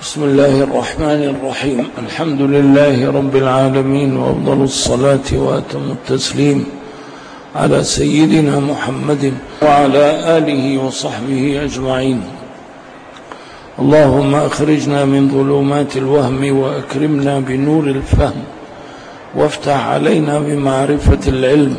بسم الله الرحمن الرحيم. الحمد لله رب العالمين، وأفضل الصلاة وأتم التسليم على سيدنا محمد وعلى آله وصحبه أجمعين. اللهم أخرجنا من ظلمات الوهم وأكرمنا بنور الفهم، وافتح علينا بمعرفة العلم،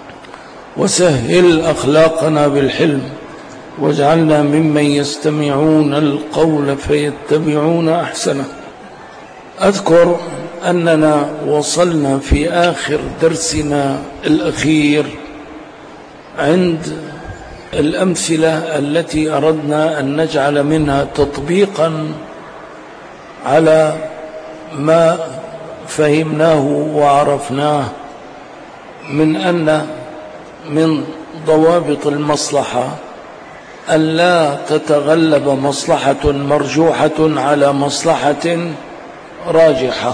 وسهل أخلاقنا بالحلم، واجعلنا ممن يستمعون القول فيتبعون أحسنه. أذكر أننا وصلنا في آخر درسنا الأخير عند الأمثلة التي أردنا أن نجعل منها تطبيقا على ما فهمناه وعرفناه من أن من ضوابط المصلحة أن لا تتغلب مصلحة مرجوحة على مصلحة راجحة.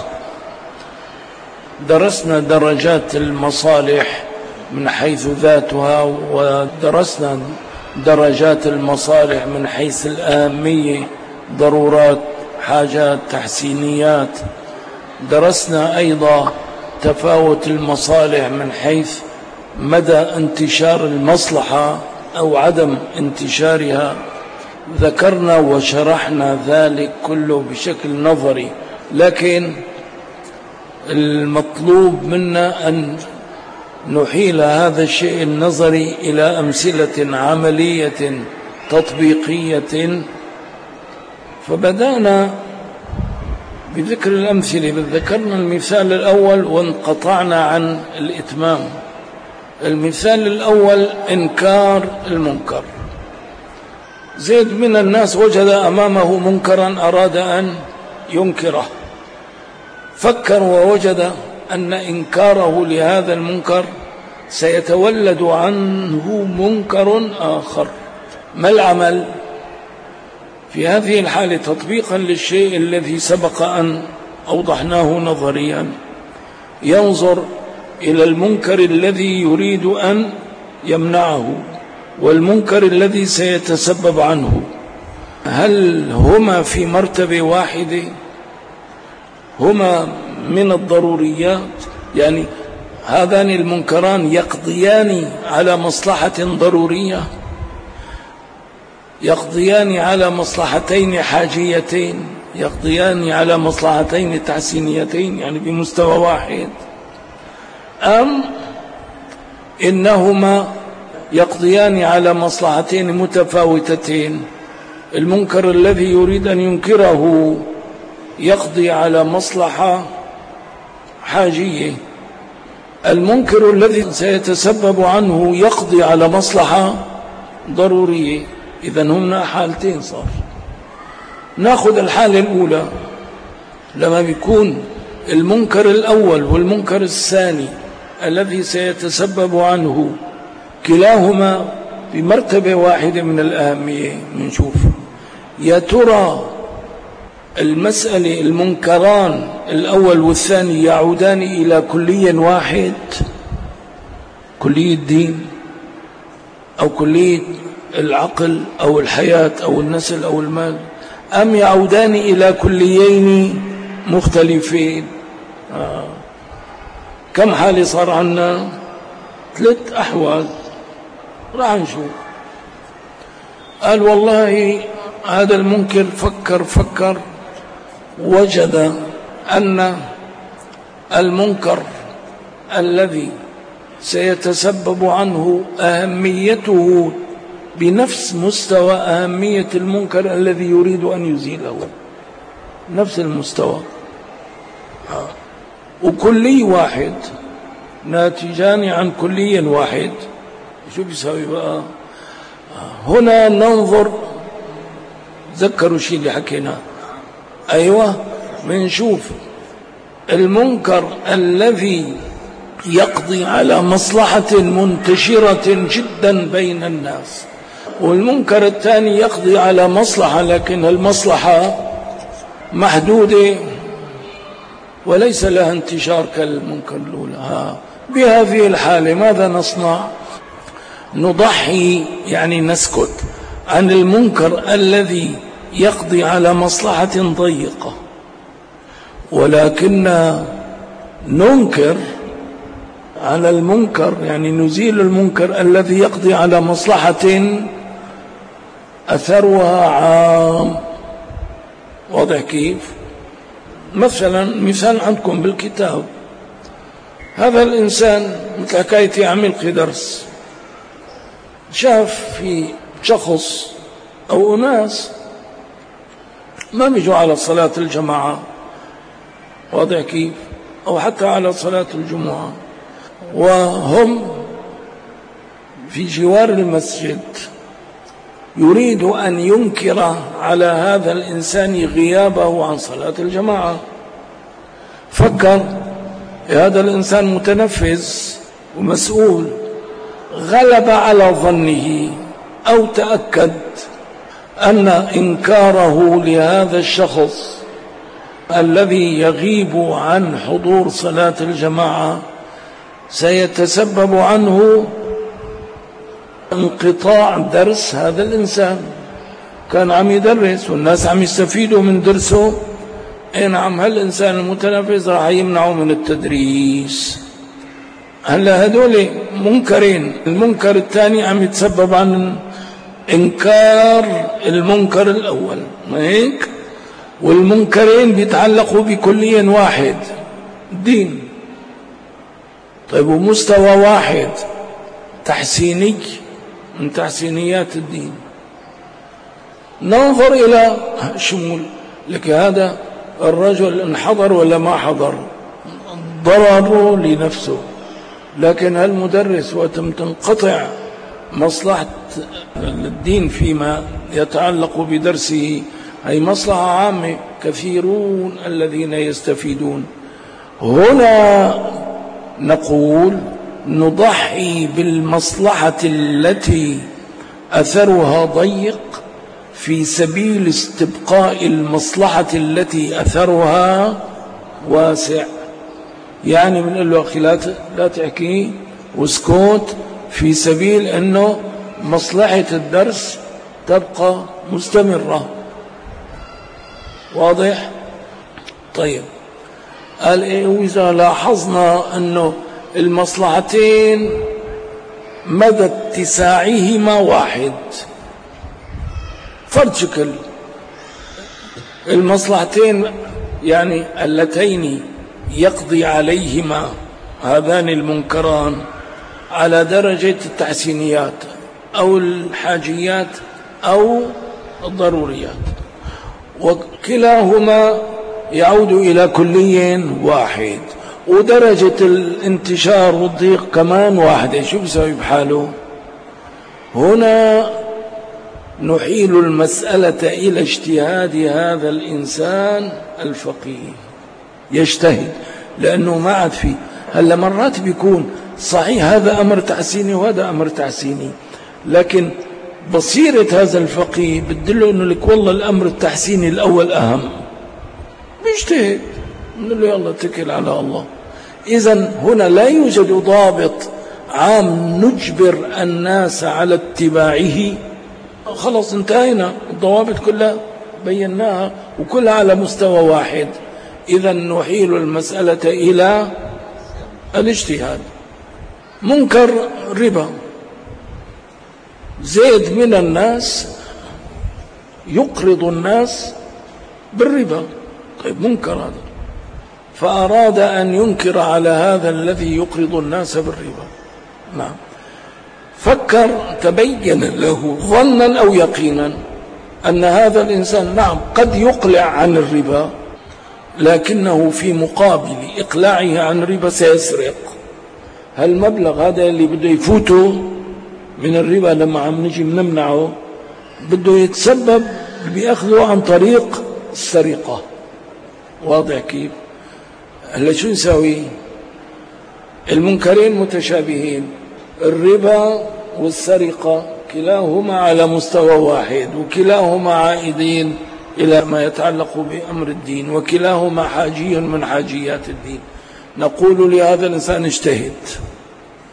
درسنا درجات المصالح من حيث ذاتها، ودرسنا درجات المصالح من حيث الأهمية، ضرورات، حاجات، تحسينيات. درسنا أيضا تفاوت المصالح من حيث مدى انتشار المصلحة أو عدم انتشارها. ذكرنا وشرحنا ذلك كله بشكل نظري، لكن المطلوب منا أن نحيل هذا الشيء النظري إلى أمثلة عملية تطبيقية. فبدأنا بذكر الأمثلة. ذكرنا المثال الأول وانقطعنا عن الإتمام. المثال الأول إنكار المنكر. زيد من الناس وجد أمامه منكرا أراد أن ينكره، فكر ووجد أن إنكاره لهذا المنكر سيتولد عنه منكر آخر. ما العمل في هذه الحالة تطبيقا للشيء الذي سبق أن أوضحناه نظريا؟ ينظر إلى المنكر الذي يريد أن يمنعه والمنكر الذي سيتسبب عنه، هل هما في مرتبة واحدة؟ هما من الضروريات؟ يعني هذان المنكران يقضيان على مصلحة ضرورية، يقضيان على مصلحتين حاجيتين، يقضيان على مصلحتين تحسينيتين، يعني بمستوى واحد، أم إنهما يقضيان على مصلحتين متفاوتتين؟ المنكر الذي يريد أن ينكره يقضي على مصلحة حاجية، المنكر الذي سيتسبب عنه يقضي على مصلحة ضرورية. إذن هنا حالتين صار. نأخذ الحالة الأولى لما بيكون المنكر الأول والمنكر الثاني الذي سيتسبب عنه كلاهما بمرتبة واحدة من الأهمية. نشوف يا ترى المسألة المنكران الأول والثاني يعودان إلى كلي واحد، كلية الدين أو كلية العقل أو الحياة أو النسل أو المال، أم يعودان إلى كليين مختلفين؟ كم حالة صار عنا؟ 3 أحوال راح نشوف. قال والله هذا المنكر فكر وجد أن المنكر الذي سيتسبب عنه أهميته بنفس مستوى أهمية المنكر الذي يريد أن يزيله، نفس المستوى، وكلي واحد، ناتجان عن كلي واحد. شو بيساوي بقى؟ هنا ننظر، ذكروا شيء اللي حكينا. أيوة، بنشوف المنكر الذي يقضي على مصلحة منتشرة جدا بين الناس، والمنكر الثاني يقضي على مصلحة لكن المصلحة محدودة وليس لها انتشار كالمنكر الأولى. بهذه الحالة ماذا نصنع؟ نضحي، يعني نسكت عن المنكر الذي يقضي على مصلحة ضيقة، ولكن ننكر على المنكر، يعني نزيل المنكر الذي يقضي على مصلحة أثرها عام. واضح كيف؟ مثلا مثال عندكم بالكتاب، هذا الإنسان مثل حكاية عمل درس، شاف في شخص أو أناس ما بيجوا على صلاة الجماعة، واضح كيف؟ أو حتى على صلاة الجمعة، وهم في جوار المسجد، يريد أن ينكر على هذا الإنسان غيابه عن صلاة الجماعة. فكر هذا الإنسان متنفس ومسؤول، غلب على ظنه أو تأكد أن إنكاره لهذا الشخص الذي يغيب عن حضور صلاة الجماعة سيتسبب عنه انقطاع درس هذا الإنسان. كان عم يدرس والناس عم يستفيدوا من درسه، نعم، هالإنسان المتنفس راح يمنعه من التدريس. هلا هذول منكرين، المنكر الثاني عم يتسبب عن إنكار المنكر الأول، ما هيك؟ والمنكرين بيتعلقوا بكلي واحد، دين. طيب، ومستوى واحد تحسيني من تحسينيات الدين. ننظر إلى شمول لك هذا الرجل انحضر ولا ما حضر، ضرره لنفسه، لكن هالمدرس وتم تنقطع مصلحة الدين فيما يتعلق بدرسه، هي مصلحة عامة، كثيرون الذين يستفيدون. هنا نقول نضحي بالمصلحة التي أثرها ضيق في سبيل استبقاء المصلحة التي أثرها واسع. يعني بنقول له أخي لا تحكي واسكت، في سبيل أنه مصلحة الدرس تبقى مستمرة. واضح؟ طيب، قال وإذا لاحظنا أنه المصلحتين مدى اتساعهما واحد، فرد شكل المصلحتين يعني اللتين يقضي عليهما هذان المنكران على درجة التحسينيات أو الحاجيات أو الضروريات، وكلاهما يعود إلى كلي واحد، ودرجة الانتشار والضيق كمان واحدة. شو بيسوي بحاله؟ هنا نحيل المسألة إلى اجتهاد هذا الإنسان الفقيه، يجتهد، لأنه ما عاد فيه. هلا مرات بيكون صحيح هذا أمر تحسيني وهذا أمر تحسيني، لكن بصيرة هذا الفقيه بتدله أنه لك والله الأمر التحسيني الأول أهم، بيجتهد، نقول له يلا اتكل على الله. إذن هنا لا يوجد ضابط عام نجبر الناس على اتباعه. خلاص انتهينا، الضوابط كلها بيناها وكلها على مستوى واحد. إذن نحيل المسألة إلى الاجتهاد. منكر ربا، زيد من الناس يقرض الناس بالربا، طيب منكر هذا، فأراد أن ينكر على هذا الذي يقرض الناس بالربا. نعم، فكر، تبين له ظنا أو يقينا أن هذا الإنسان نعم قد يقلع عن الربا، لكنه في مقابل إقلاعه عن الربا سيسرق. هالمبلغ هذا اللي بده يفوته من الربا لما عم نجي منمنعه بده يتسبب بأخذه عن طريق السرقة. واضح كيف؟ هلا شو نسوي؟ المنكرين متشابهين، الربا والسرقة كلاهما على مستوى واحد، وكلاهما عائدين إلى ما يتعلق بأمر الدين، وكلاهما حاجي من حاجيات الدين. نقول لهذا الإنسان اجتهد،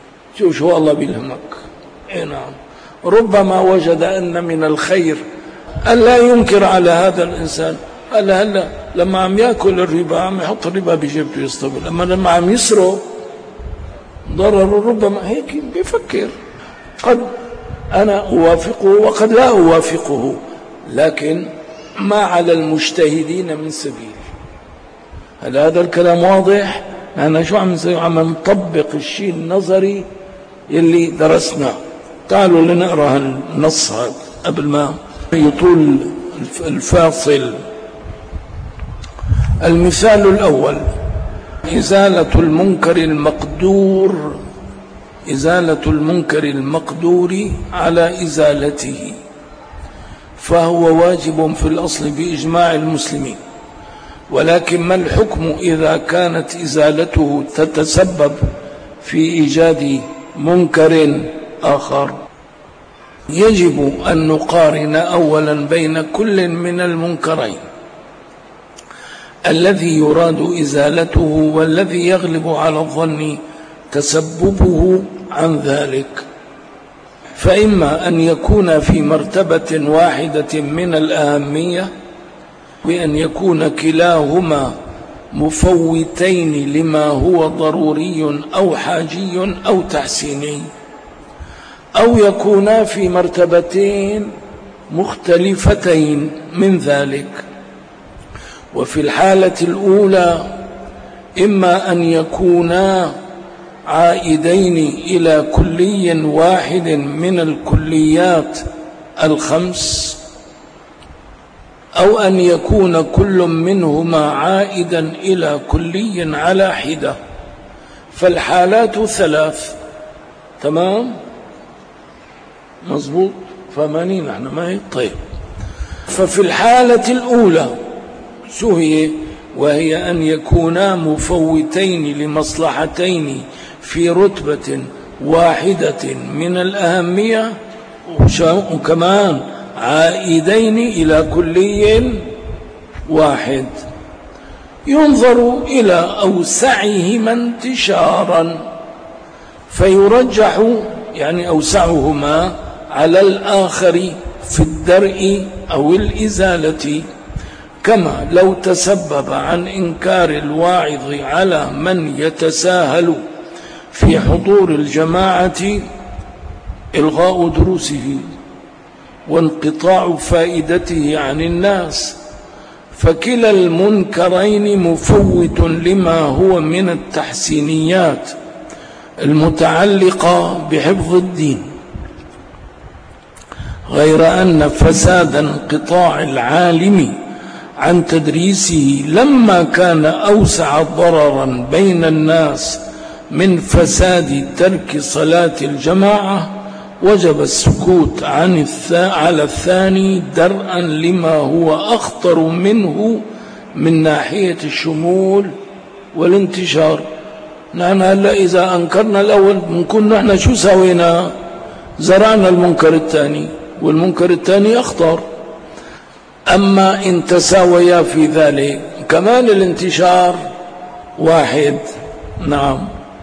شو الله بيلهمك. نعم، ربما وجد أن من الخير ألا ينكر على هذا الإنسان. قال هلا لما عم يأكل الربا عم يحط الربا بجيبته يصطبر، لما عم يسرق ضرر ربما هيك بيفكر. قد أنا أوافقه وقد لا أوافقه، لكن ما على المجتهدين من سبيل. هل هذا الكلام واضح؟ أنا شو عم نسوي؟ عم نطبق الشيء النظري اللي درسناه. تعالوا لنقرأ النص هذا قبل ما يطول الفاصل. المثال الأول: إزالة المنكر المقدور على إزالته، فهو واجب في الأصل بإجماع المسلمين، ولكن ما الحكم إذا كانت إزالته تتسبب في إيجاد منكر آخر؟ يجب أن نقارن أولا بين كل من المنكرين الذي يراد إزالته والذي يغلب على الظن تسببه عن ذلك، فإما أن يكون في مرتبة واحدة من الأهمية بأن يكون كلاهما مفوتين لما هو ضروري أو حاجي أو تحسيني، أو يكونا في مرتبتين مختلفتين من ذلك. وفي الحالة الأولى إما أن يكونا عائدين إلى كلي واحد من الكليات الخمس، أو أن يكون كل منهما عائدا إلى كلي على حدة. فالحالات ثلاث. تمام؟ مظبوط؟ فهماني نحن ما هي؟ طيب. ففي الحالة الأولى شو هي؟ وهي أن يكونا مفوتين لمصلحتين في رتبة واحدة من الأهمية، وكمان عائدين إلى كلي واحد. ينظر إلى أوسعهما انتشارا فيرجح يعني أوسعهما على الآخر في الدرء أو الإزالة، كما لو تسبب عن إنكار الواعظ على من يتساهل في حضور الجماعة إلغاء دروسه وانقطاع فائدته عن الناس، فكلا المنكرين مفوت لما هو من التحسينيات المتعلقة بحفظ الدين، غير أن فساد انقطاع العالم عن تدريسه لما كان أوسع ضررا بين الناس من فساد ترك صلاة الجماعة، وجب السكوت على الثاني درءا لما هو أخطر منه من ناحية الشمول والانتشار. نحن هلا إذا أنكرنا الأول بنكون نحن شو سوينا؟ زرعنا المنكر الثاني، والمنكر الثاني أخطر. أما إن تساويا في ذلك كمان الانتشار واحد، نعم،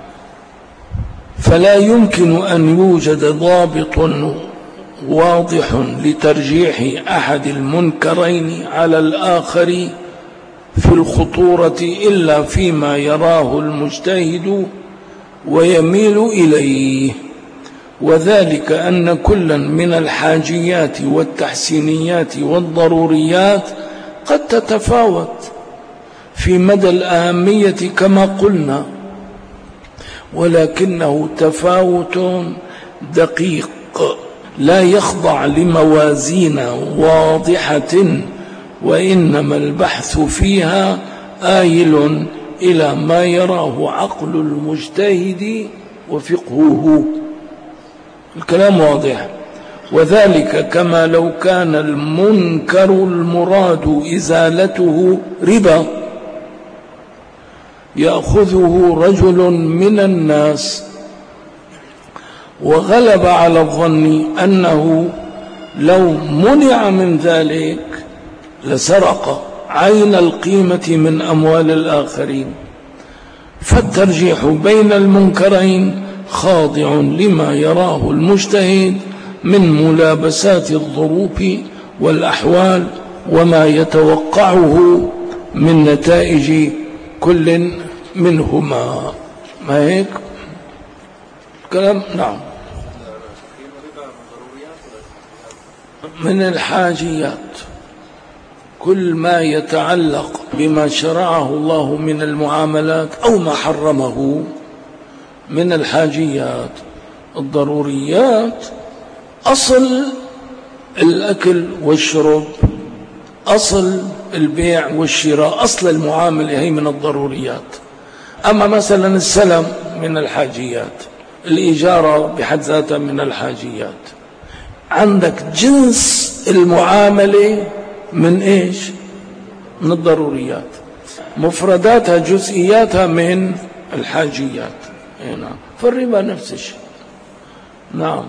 فلا يمكن أن يوجد ضابط واضح لترجيح أحد المنكرين على الآخر في الخطورة إلا فيما يراه المجتهد ويميل إليه، وذلك أن كلا من الحاجيات والتحسينيات والضروريات قد تتفاوت في مدى الأهمية كما قلنا، ولكنه تفاوت دقيق لا يخضع لموازين واضحة، وإنما البحث فيها آيل إلى ما يراه عقل المجتهد وفقهه. الكلام واضح. وذلك كما لو كان المنكر المراد إزالته ربا يأخذه رجل من الناس، وغلب على الظن أنه لو منع من ذلك لسرق عين القيمة من أموال الآخرين، فالترجيح بين المنكرين خاضع لما يراه المجتهد من ملابسات الظروف والأحوال وما يتوقعه من نتائج كل منهما. ما هيك كلام؟ نعم. من الحاجيات كل ما يتعلق بما شرعه الله من المعاملات أو ما حرمه من الحاجيات. الضروريات أصل الأكل والشرب، أصل البيع والشراء، أصل المعاملة هي من الضروريات. أما مثلا السلم من الحاجيات، الإجارة بحد ذاتها من الحاجيات. عندك جنس المعاملة من إيش؟ من الضروريات، مفرداتها جزئياتها من الحاجيات. نعم. فالربا نفس الشيء. نعم.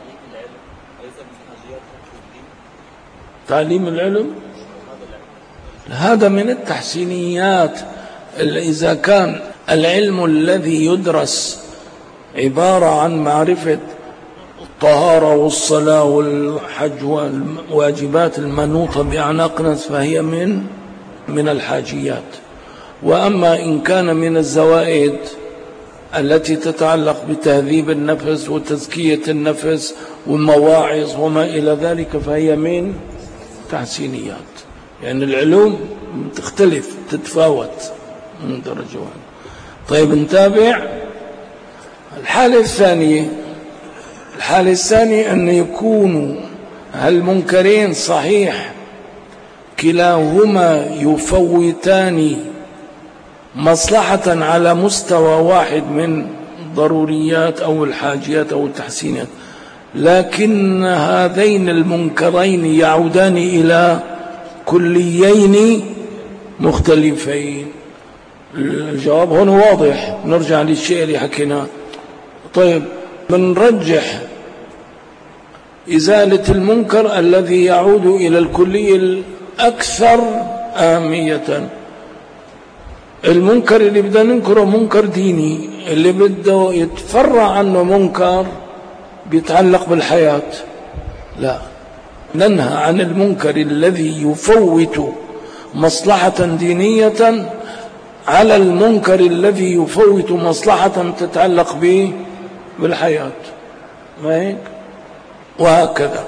تعليم العلم هذا من التحسينيات. إذا كان العلم الذي يدرس عبارة عن معرفة الطهارة والصلاة والحج والواجبات المنوطة بأعناق ناس فهي من الحاجيات. وأما إن كان من الزوائد التي تتعلق بتهذيب النفس وتزكية النفس والمواعظ وما إلى ذلك فهي من تحسينيات. يعني العلوم تختلف تتفاوت من درجة واحدة. طيب نتابع الحالة الثانية. الحالة الثانية أن يكونوا هالمنكرين صحيح كلاهما يفوتان مصلحة على مستوى واحد من الضروريات أو الحاجيات أو التحسينات، لكن هذين المنكرين يعودان إلى كليين مختلفين. الجواب هنا واضح. نرجع للشيء اللي حكيناه. طيب بنرجح إزالة المنكر الذي يعود إلى الكلي الأكثر أهمية. المنكر اللي بدنا ننكره منكر ديني، اللي بده يتفرع عنه منكر بيتعلق بالحياة. لا، ننهى عن المنكر الذي يفوت مصلحة دينية على المنكر الذي يفوت مصلحة تتعلق بالحياة. ما هيك؟ وهكذا.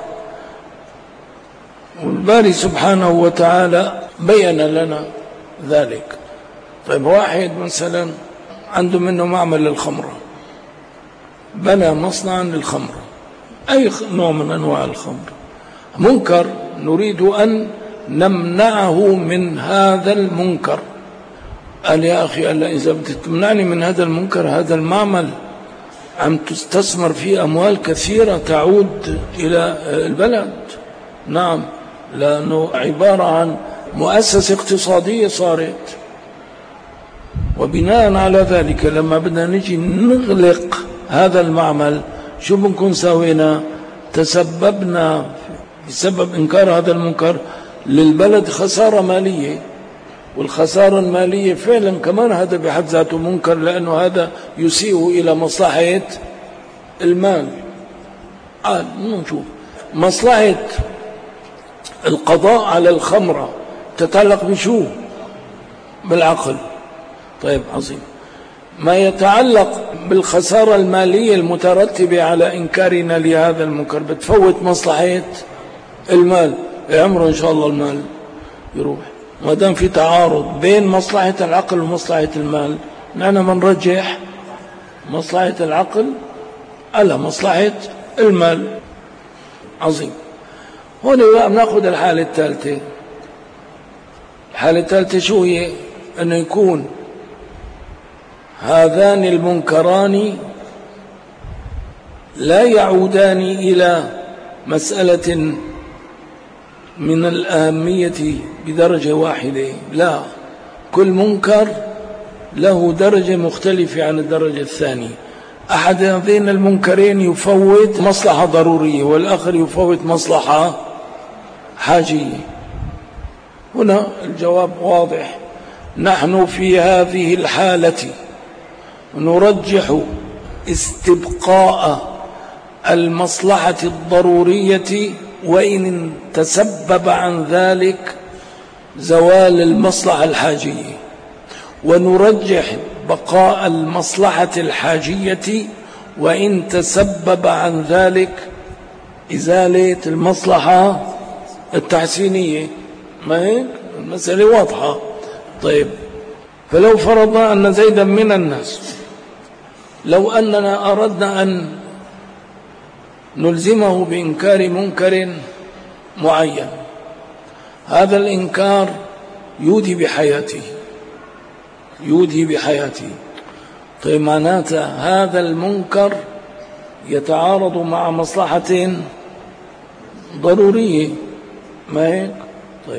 والباري سبحانه وتعالى بيّن لنا ذلك. طيب واحد مثلا عنده منه معمل للخمرة، بنى مصنعا للخمرة، أي نوع من أنواع الخمر، منكر نريد أن نمنعه من هذا المنكر. قال يا أخي ألا إذا بتمنعني من هذا المنكر، هذا المعمل عم تستثمر فيه أموال كثيرة تعود إلى البلد. نعم، لأنه عبارة عن مؤسسة اقتصادية صارت. وبناء على ذلك لما بدنا نجي نغلق هذا المعمل شو بنكون سوينا؟ تسببنا بسبب إنكار هذا المنكر للبلد خسارة مالية، والخسارة المالية فعلا كمان هذا بحد ذاته منكر، لأنه هذا يسيء إلى مصلحة المال. نشوف مصلحة القضاء على الخمرة تتعلق بشو؟ بالعقل. طيب عظيم. ما يتعلق بالخسارة المالية المترتبة على إنكارنا لهذا المنكر بتفوت مصلحة المال. عمره إن شاء الله المال يروح. ما دام في تعارض بين مصلحة العقل ومصلحة المال، نحن بنرجح مصلحة العقل على مصلحة المال. عظيم. هنا بناخذ الحالة الثالثة. الحالة الثالثة شو هي؟ أنه يكون هذان المنكران لا يعودان إلى مسألة من الأهمية بدرجة واحدة، لا، كل منكر له درجة مختلفة عن الدرجة الثانية. أحد هذين المنكرين يفوت مصلحة ضرورية والآخر يفوت مصلحة حاجية. هنا الجواب واضح. نحن في هذه الحالة نرجح استبقاء المصلحة الضرورية وإن تسبب عن ذلك زوال المصلحة الحاجية، ونرجح بقاء المصلحة الحاجية وإن تسبب عن ذلك إزالة المصلحة التحسينية. ما هيك المسألة واضحة. طيب، فلو فرضنا أن زيدا من الناس، لو أننا أردنا أن نلزمه بإنكار منكر معين، هذا الإنكار يودي بحياته. طيب، معناته هذا المنكر يتعارض مع مصلحة ضرورية، ما هيك؟ طيب،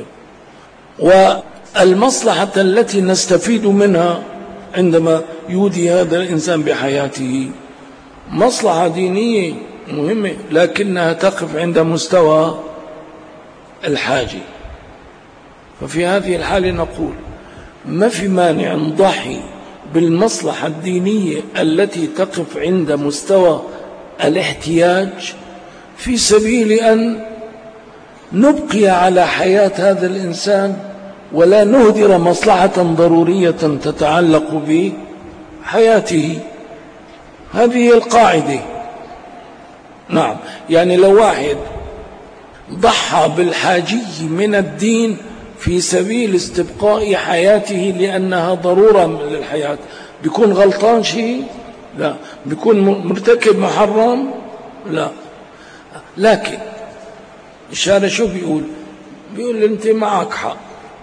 والمصلحة التي نستفيد منها عندما يودي هذا الإنسان بحياته مصلحة دينية مهمة، لكنها تقف عند مستوى الحاجة. ففي هذه الحالة نقول ما في مانع نضحي بالمصلحة الدينية التي تقف عند مستوى الاحتياج في سبيل أن نبقي على حياة هذا الإنسان ولا نهدر مصلحة ضرورية تتعلق بحياته. هذه هي القاعدة. نعم، يعني لو واحد ضحى بالحاجي من الدين في سبيل استبقاء حياته لأنها ضرورة للحياة، بيكون غلطان شيء؟ لا. بيكون مرتكب محرم؟ لا. لكن الشارع شو بيقول أنت معك حق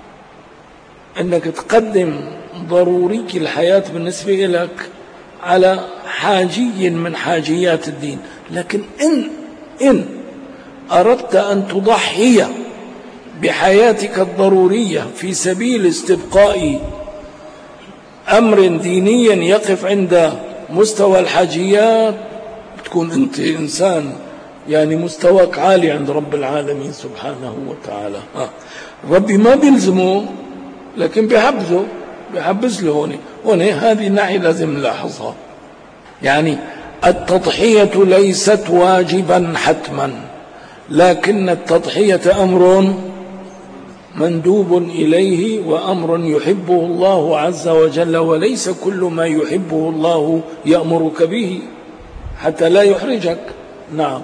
أنك تقدم ضروري الحياة بالنسبة لك على حاجي من حاجيات الدين، لكن إن أردت أن تضحي بحياتك الضرورية في سبيل استبقاء أمر ديني يقف عند مستوى الحاجيات، تكون أنت إنسان يعني مستواك عالي عند رب العالمين سبحانه وتعالى. ربي ما بيلزمه لكن بيحبز له هون هذه الناحية لازم نلاحظها. يعني التضحية ليست واجبا حتما، لكن التضحية أمر مندوب إليه وأمر يحبه الله عز وجل، وليس كل ما يحبه الله يأمرك به حتى لا يحرجك. نعم.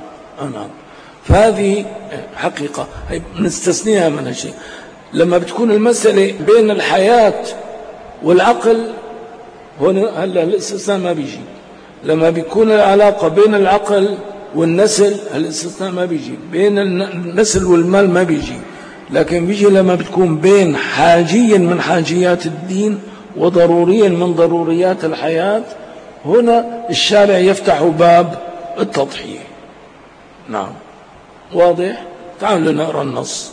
فهذه حقيقة نستثنيها من هالشيء. لما بتكون المسألة بين الحياة والعقل هنا هلا الاستثناء ما بيجي. لما بيكون العلاقة بين العقل والنسل الاستثناء ما بيجي، بين النسل والمال ما بيجي، لكن بيجي لما بتكون بين حاجي من حاجيات الدين وضروري من ضروريات الحياة، هنا الشارع يفتح باب التضحية. نعم، واضح؟ تعالوا نقرأ النص.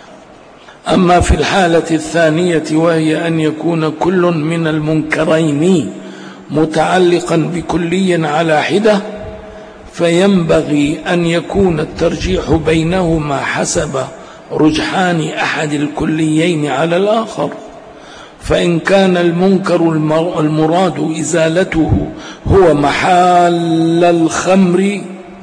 أما في الحالة الثانية وهي أن يكون كل من المنكرين متعلقا بكلي على حدة، فينبغي أن يكون الترجيح بينهما حسب رجحان أحد الكليين على الآخر. فإن كان المنكر المراد إزالته هو محال الخمر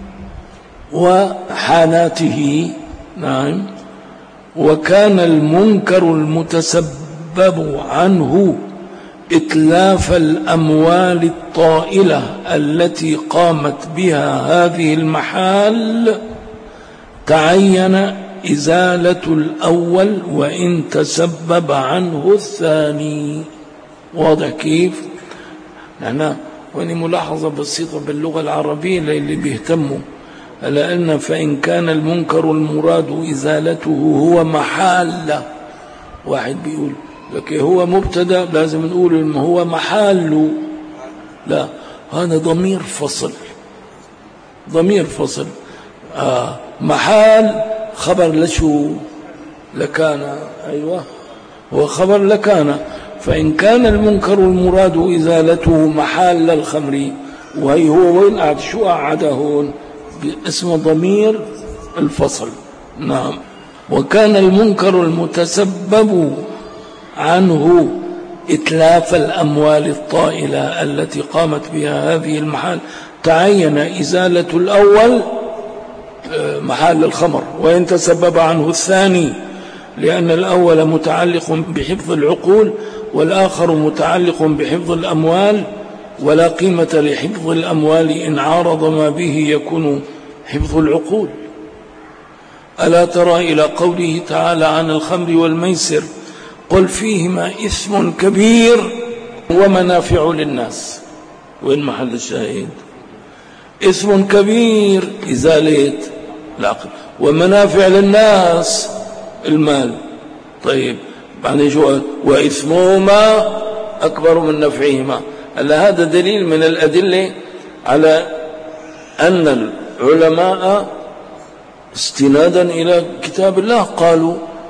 وحاناته، نعم، وكان المنكر المتسبب عنه إتلاف الأموال الطائلة التي قامت بها هذه المحال، تعين إزالة الأول وإن تسبب عنه الثاني. واضح كيف؟ هنا وإني ملاحظة بسيطة باللغة العربية اللي بيهتموا، لأن فإن كان المنكر المراد إزالته هو محال، واحد بيقول لك هو مبتدا لازم نقول هو محال، لا، هذا ضمير فصل. محال خبر لشو؟ لكان. أيوة، هو خبر لكان. فإن كان المنكر المراد إزالته محال الخمر، وهي هو وين قاعد؟ شو قاعد هون؟ اسم ضمير الفصل. نعم. وكان المنكر المتسبب عنه إتلاف الأموال الطائلة التي قامت بها هذه المحال، تعين إزالة الأول محل الخمر، وإن تسبب عنه الثاني، لأن الأول متعلق بحفظ العقول والآخر متعلق بحفظ الأموال، ولا قيمة لحفظ الأموال إن عارض ما به يكون حفظ العقول. ألا ترى إلى قوله تعالى عن الخمر والميسر قل فيهما إثم كبير ومنافع للناس. وين محل الشاهد؟ إثم كبير إزالة العقل، ومنافع للناس المال. طيب بعدين شو؟ وإثمهما أكبر من نفعهما. هلا هذا دليل من الأدلة على أن العلماء استنادا إلى كتاب الله قالوا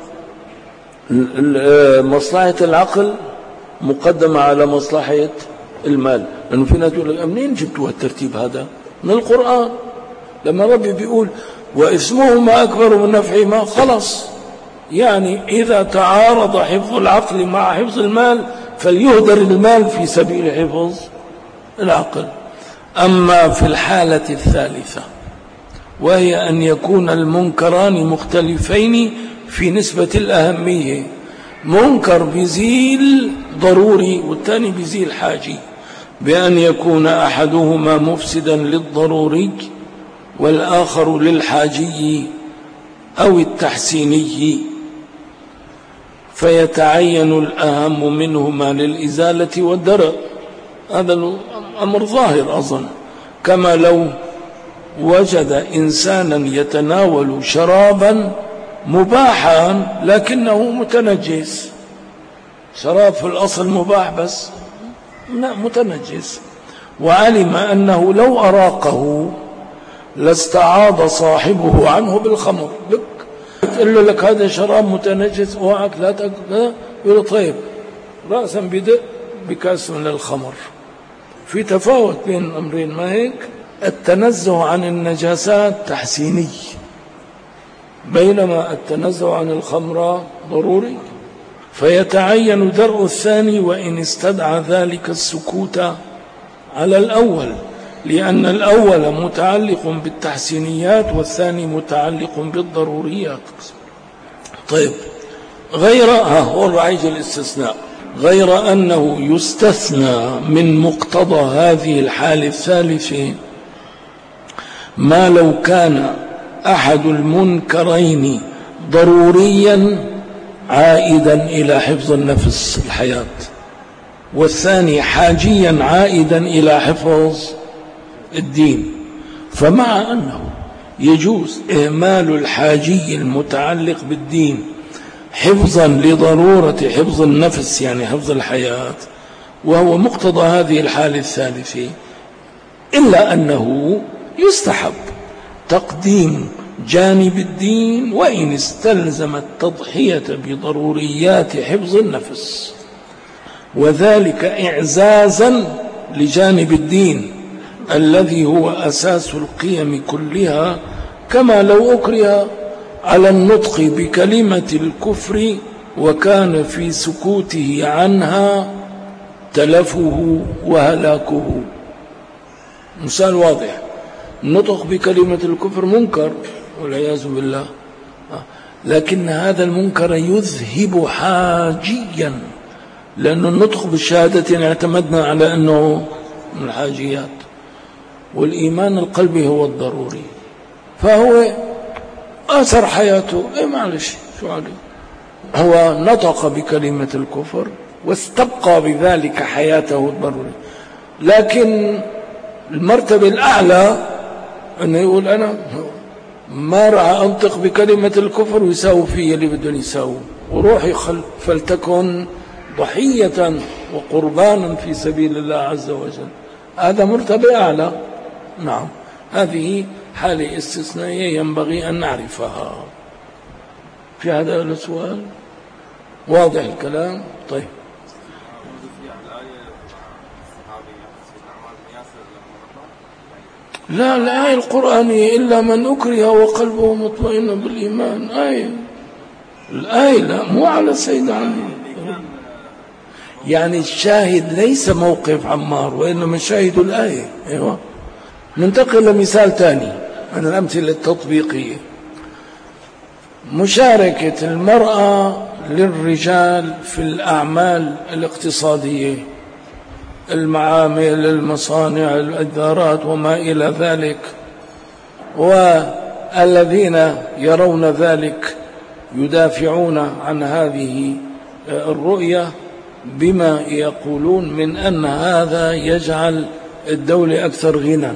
مصلحة العقل مقدمة على مصلحة المال. لأنه في ناس يقول لك منين جبتوا الترتيب هذا؟ من القرآن. لما ربي بيقول وإثمهما أكبر من نفعهما، خلص يعني إذا تعارض حفظ العقل مع حفظ المال فليهدر المال في سبيل حفظ العقل. أما في الحالة الثالثة وهي أن يكون المنكران مختلفين في نسبة الأهمية، منكر بزيل ضروري والثاني بزيل حاجي، بأن يكون أحدهما مفسدا للضروري والآخر للحاجي أو التحسيني، فيتعين الأهم منهما للإزالة والدرء. هذا الأمر ظاهر أظن، كما لو وجد إنسانا يتناول شرابا مباحا لكنه متنجس، شراب في الأصل مباح بس متنجس، وعلم أنه لو أراقه لاستعاض صاحبه عنه بالخمر. تقول له لك هذا شراب متنجس اوعك لا تاكل، يقول طيب رأسا بدء بكاس من الخمر. في تفاوت بين الأمرين، ما هيك؟ التنزه عن النجاسات تحسيني، بينما التنزه عن الخمر ضروري، فيتعين درء الثاني وإن استدعى ذلك السكوت على الأول، لأن الأول متعلق بالتحسينيات والثاني متعلق بالضروريات. طيب غير هو رعيج الاستثناء، غير أنه يستثنى من مقتضى هذه الحالة الثالثة ما لو كان أحد المنكرين ضروريا عائدا إلى حفظ النفس الحياة، والثاني حاجيا عائدا إلى حفظ الدين. فمع أنه يجوز إهمال الحاجي المتعلق بالدين حفظا لضرورة حفظ النفس يعني حفظ الحياة، وهو مقتضى هذه الحالة الثالثة، إلا أنه يستحب تقديم جانب الدين وإن استلزم التضحية بضروريات حفظ النفس، وذلك إعزازا لجانب الدين الذي هو أساس القيم كلها، كما لو أكره على النطق بكلمة الكفر وكان في سكوته عنها تلفه وهلاكه. مثال واضح، النطق بكلمة الكفر منكر والعياذ بالله، لكن هذا المنكر يذهب حاجيا، لأن النطق بالشهادة اعتمدنا على أنه من الحاجيات، والإيمان القلبي هو الضروري، فهو أثر حياته معلش شو عليه، هو نطق بكلمة الكفر واستبقى بذلك حياته الضروري. لكن المرتبة الأعلى أنه يقول أنا ما راح أنطق بكلمة الكفر ويساوي فيه اللي بدهم يساوي، وروحي فلتكن ضحية وقربانا في سبيل الله عز وجل. هذا مرتبة أعلى. نعم، هذه حالة استثنائية ينبغي أن نعرفها. في هذا السؤال واضح الكلام؟ طيب. لا الآية القرآنية إلا من أكره وقلبه مطمئن بالإيمان، الآية لا مو على سيد علي، يعني الشاهد ليس موقف عمار وإنما شاهد الآية. أيوة. ننتقل لمثال ثاني. من الأمثلة التطبيقية مشاركة المرأة للرجال في الأعمال الاقتصادية، المعامل، المصانع، الإدارات وما إلى ذلك، والذين يرون ذلك يدافعون عن هذه الرؤية بما يقولون من أن هذا يجعل الدولة أكثر غنى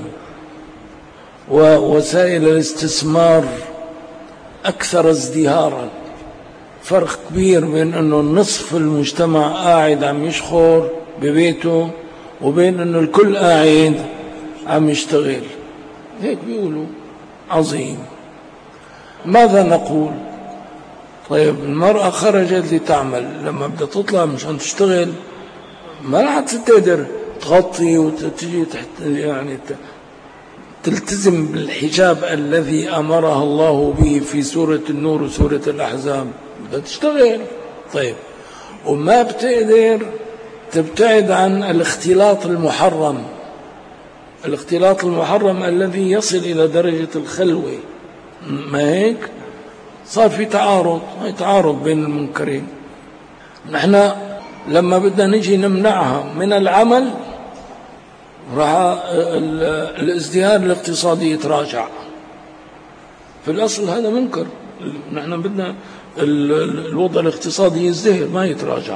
ووسائل الاستثمار أكثر ازدهارا. فرق كبير بين أنه نصف المجتمع قاعد عم يشخر ببيته وبين أنه الكل قاعد عم يشتغل. هيك بيقولوا. عظيم. ماذا نقول؟ طيب المرأة خرجت لتعمل، لما بدها تطلع مشان تشتغل ما رح تقدر تغطي وتجي يعني تلتزم بالحجاب الذي أمرها الله به في سورة النور وسورة الأحزاب. بدها تشتغل. طيب وما بتقدر تبتعد عن الاختلاط المحرم، الاختلاط المحرم الذي يصل إلى درجة الخلوة. ما هيك؟ صار في تعارض بين المنكرين. نحن لما بدنا نجي نمنعها من العمل راح الازدهار الاقتصادي يتراجع. في الأصل هذا منكر. نحن بدنا الوضع الاقتصادي يزدهر ما يتراجع.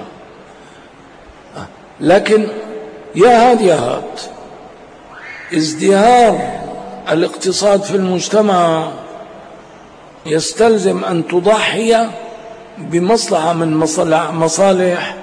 لكن يا هاد ازدهار الاقتصاد في المجتمع يستلزم أن تضحي بمصلحة من مصالح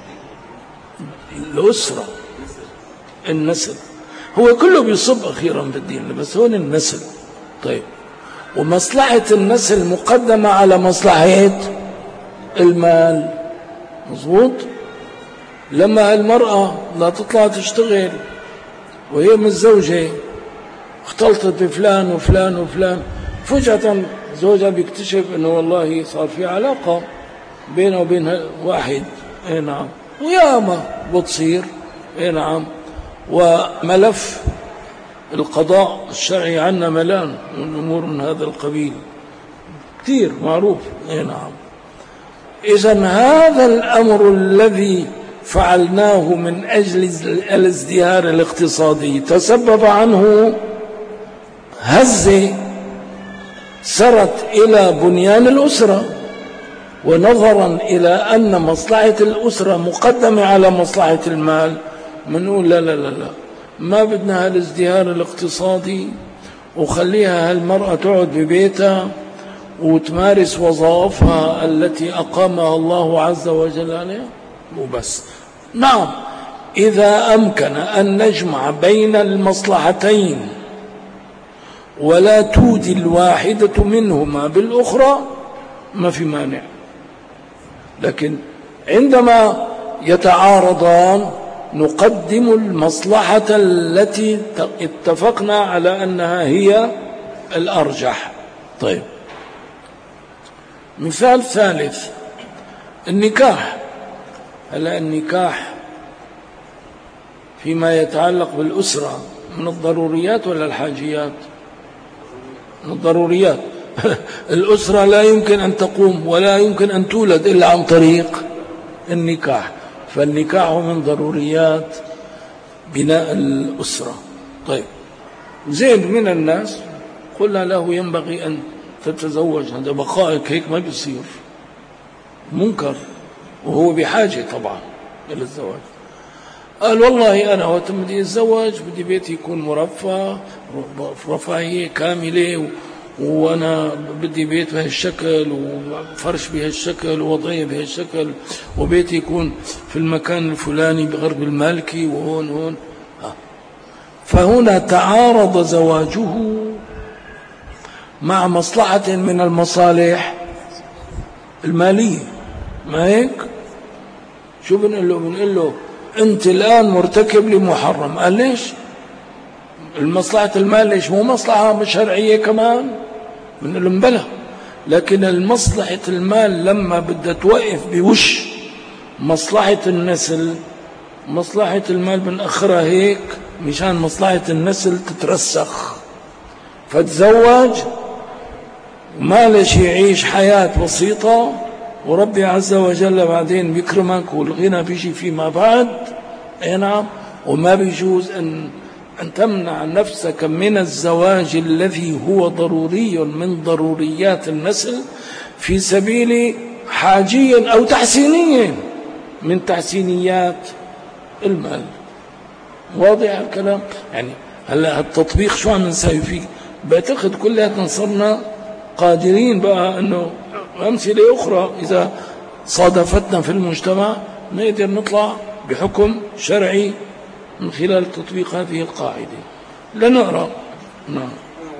الأسرة، النسل. هو كله بيصب أخيرا بالدين بس هون النسل. طيب ومصلحة النسل مقدمة على مصلحة المال. مظبوط. لما المرأة لا تطلع تشتغل وهي متزوجة اختلطت بفلان وفلان وفلان، فجأة زوجها بيكتشف انه والله صار في علاقة بينه وبين واحد. اي نعم. وياما بتصير. اي نعم. وملف القضاء الشرعي عنا ملان من امور من هذا القبيل كثير معروف. اي نعم. اذن هذا الامر الذي فعلناه من اجل الازدهار الاقتصادي تسبب عنه هزة سرت إلى بنيان الأسرة، ونظرا إلى أن مصلحة الأسرة مقدمة على مصلحة المال منقول لا لا لا لا، ما بدنا هالازدهار الاقتصادي وخليها هالمرأة تقعد ببيتها وتمارس وظائفها التي أقامها الله عز وجل عليها وبس. نعم إذا أمكن أن نجمع بين المصلحتين ولا تودي الواحدة منهما بالأخرى ما في مانع. لكن عندما يتعارضان نقدم المصلحة التي اتفقنا على أنها هي الأرجح. طيب مثال ثالث النكاح. هلا النكاح فيما يتعلق بالأسرة من الضروريات ولا الحاجيات؟ من الضروريات. الأسرة لا يمكن أن تقوم ولا يمكن أن تولد إلا عن طريق النكاح، فالنكاح من ضروريات بناء الأسرة. طيب زيد من الناس قلنا له ينبغي أن تتزوج، هذا بقائك هيك ما بيصير، منكر، وهو بحاجة طبعا إلى الزواج. قال والله أنا وقت بدي أتزوج بدي بيتي يكون مرفه، رفاهية كاملة، وأنا بدي بيت بهالشكل وفرش بهالشكل ووضعية بهالشكل، وبيتي يكون في المكان الفلاني بغرب المالكي وهون. فهنا تعارض زواجه مع مصلحة من المصالح المالية. ما هيك؟ شو بنقول له أنت الآن مرتكب لمحرم. قال ليش؟ المصلحة المال ليش مو مصلحة شرعية كمان؟ بنقول له بلى، لكن المصلحة المال لما بدها توقف بوش مصلحة النسل، مصلحة المال بنأخرها هيك مشان مصلحة النسل تترسخ. فتزوج معلش يعيش حياة بسيطة، وربي عز وجل بعدين بيكرمك والغنى بيجي فيما بعد. اي نعم. وما بيجوز أن تمنع نفسك من الزواج الذي هو ضروري من ضروريات النسل في سبيل حاجي أو تحسيني من تحسينيات المال. واضح الكلام؟ يعني هلا التطبيق شو عم نسوي فيه؟ بعتقد كلنا صرنا قادرين بقى أنه أمثلة أخرى إذا صادفتنا في المجتمع نقدر نطلع بحكم شرعي من خلال تطبيق هذه القاعدة. لنقرأ. نعم.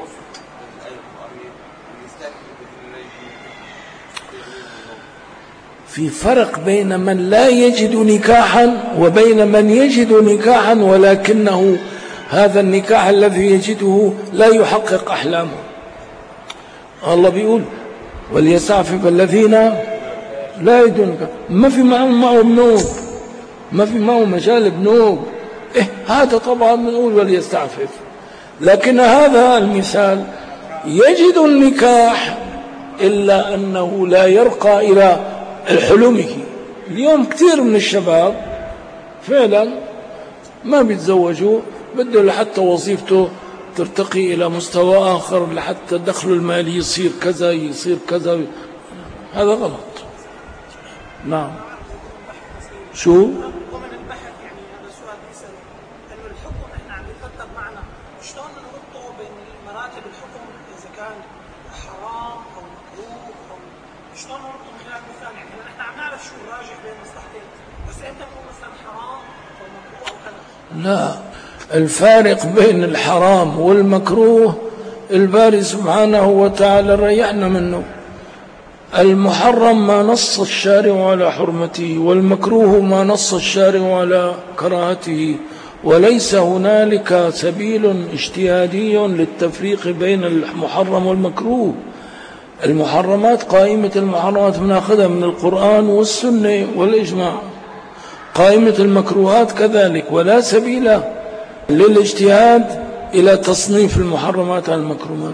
في فرق بين من لا يجد نكاحا وبين من يجد نكاحا ولكنه هذا النكاح الذي يجده لا يحقق أحلامه. الله بيقول وليستعفف الذين لا يجدون نكاحا، ما في معه بنوب، ما في معه مجال بنوب. هذا طبعا بنقول وليستعفف. لكن هذا المثال يجد النكاح إلا أنه لا يرقى إلى حلمه. اليوم كثير من الشباب فعلا ما بيتزوجوا، بده لحتى وظيفته ترتقي إلى مستوى آخر، لحتى دخله المالي يصير كذا يصير كذا. هذا غلط. نعم. شو؟ ومن البحث يعني هذا سؤال بيسأل أنه الحكم إحنا عم يترتب معنا شلون نربطه بين مراتب الحكم إذا كان حرام أو مكروه أو شلون نربطه من خلال مثال. يعني إحنا عم نعرف شو الراجح بين مصلحتين، بس إمتى نقول مثلا حرام أو مكروه أو كذا؟ لا، الفارق بين الحرام والمكروه الباري سبحانه وتعالى ريحنا منه. المحرم ما نص الشارع على حرمته، والمكروه ما نص الشارع على كراهته، وليس هنالك سبيل اجتهادي للتفريق بين المحرم والمكروه. المحرمات قائمة المحرمات بناخذها من القرآن والسنة والإجماع، قائمة المكروهات كذلك، ولا سبيل للاجتهاد إلى تصنيف المحرمات على المكروهات.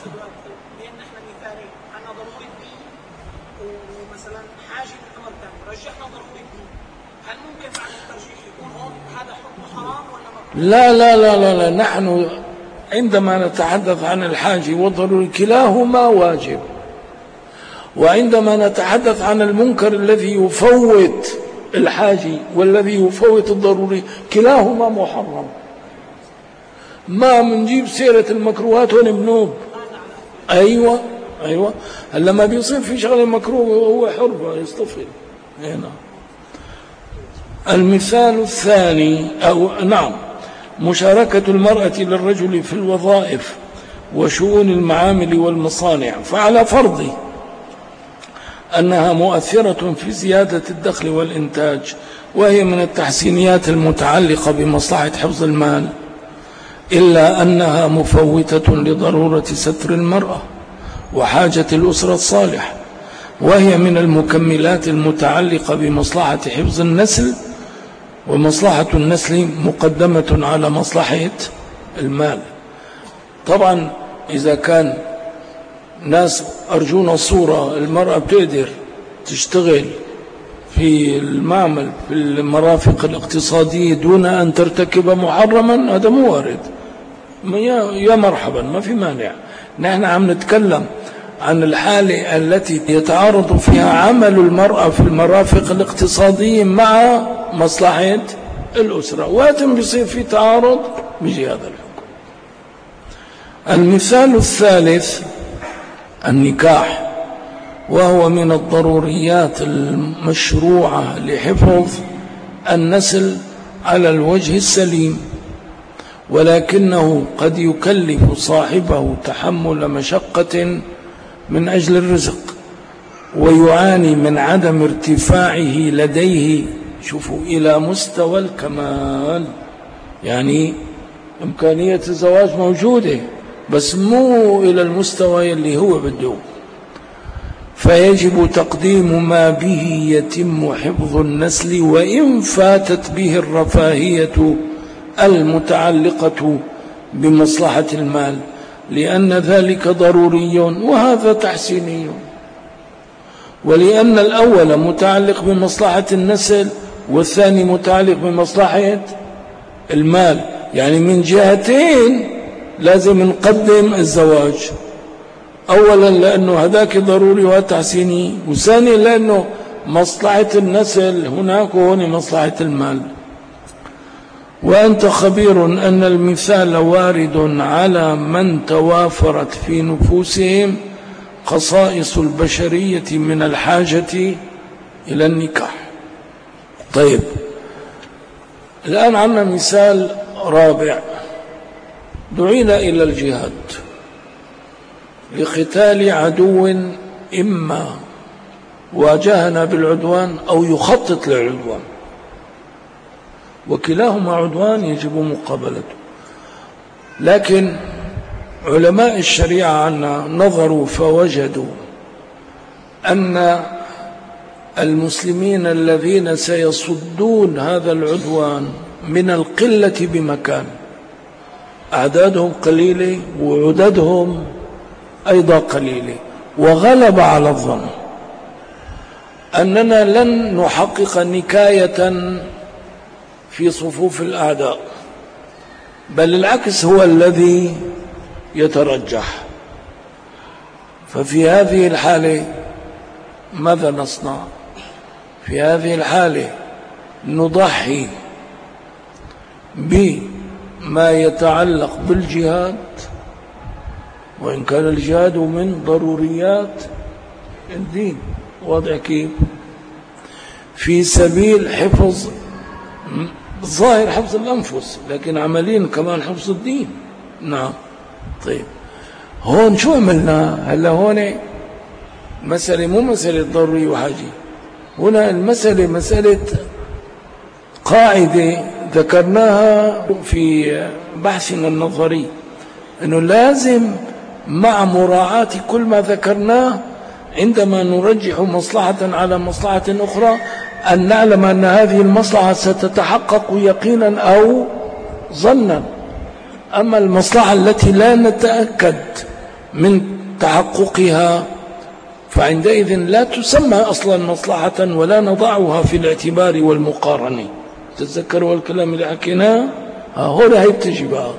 لا لا لا لا لا، نحن عندما نتحدث عن الحاجة والضروري كلاهما واجب، وعندما نتحدث عن المنكر الذي يفوت الحاجة والذي يفوت الضروري كلاهما محرم. ما منجيب سيرة المكروهات هون بنوب. أيوة أيوة. هلا ما بيصير في شغله مكروه وهو حر يصطفل هنا. المثال الثاني أو نعم مشاركة المرأة للرجل في الوظائف وشؤون المعامل والمصانع، فعلى فرض أنها مؤثرة في زيادة الدخل والإنتاج، وهي من التحسينيات المتعلقة بمصلحة حفظ المال، إلا أنها مفوتة لضرورة ستر المرأة وحاجة الأسرة الصالحة، وهي من المكملات المتعلقة بمصلحة حفظ النسل، ومصلحة النسل مقدمة على مصلحة المال. طبعا إذا كان ناس أرجونا صورة المرأة بتقدر تشتغل في المعمل في المرافق الاقتصادية دون أن ترتكب محرما، هذا مو وارد. يا مرحبا، ما في مانع. نحن عم نتكلم عن الحالة التي يتعارض فيها عمل المرأة في المرافق الاقتصادية مع مصلحة الأسرة، وقتم بيصير في تعارض بيجي هذا الحكم. المثال الثالث النكاح، وهو من الضروريات المشروعة لحفظ النسل على الوجه السليم، ولكنه قد يكلف صاحبه تحمل مشقة من أجل الرزق، ويعاني من عدم ارتفاعه لديه شوفوا إلى مستوى الكمال. يعني إمكانية الزواج موجودة بس مو إلى المستوى اللي هو بده، فيجب تقديم ما به يتم حفظ النسل وإن فاتت به الرفاهية المتعلقة بمصلحة المال، لأن ذلك ضروري وهذا تحسيني، ولأن الأول متعلق بمصلحة النسل والثاني متعلق بمصلحة المال، يعني من جهتين لازم نقدم الزواج، أولا لأنه هذاك ضروري وتحسيني، وثانيا لأنه مصلحة النسل هناك وهنا مصلحة المال. وأنت خبير أن المثال وارد على من توافرت في نفوسهم خصائص البشرية من الحاجة إلى النكاح. طيب، الآن عندنا مثال رابع. دعينا إلى الجهاد لقتال عدو إما واجهنا بالعدوان أو يخطط للعدوان، وكلاهما عدوان يجب مقابلته. لكن علماء الشريعة عنا نظروا فوجدوا أن المسلمين الذين سيصدون هذا العدوان من القلة بمكان، أعدادهم قليلة وعددهم أيضا قليلة، وغلب على الظن أننا لن نحقق نكاية في صفوف الأعداء، بل العكس هو الذي يترجح. ففي هذه الحالة ماذا نصنع؟ في هذه الحالة نضحي بما يتعلق بالجهاد، وإن كان الجهاد من ضروريات الدين، واضح كيف؟ في سبيل حفظ ظاهر حفظ الأنفس، لكن عمليا كمان حفظ الدين. نعم. طيب، هون شو عملنا؟ هلا هون مسألة مو مسألة ضروري وحاجة، هنا المسألة مسألة قاعدة ذكرناها في بحثنا النظري، أنه لازم مع مراعاة كل ما ذكرناه عندما نرجح مصلحة على مصلحة أخرى أن نعلم أن هذه المصلحة ستتحقق يقينا أو ظنا. أما المصلحة التي لا نتأكد من تحققها فعندئذ لا تسمى أصلا مصلحة ولا نضعها في الاعتبار والمقارنة. تتذكروا الكلام اللي حكيناه؟ هنا هي بتجي بقى.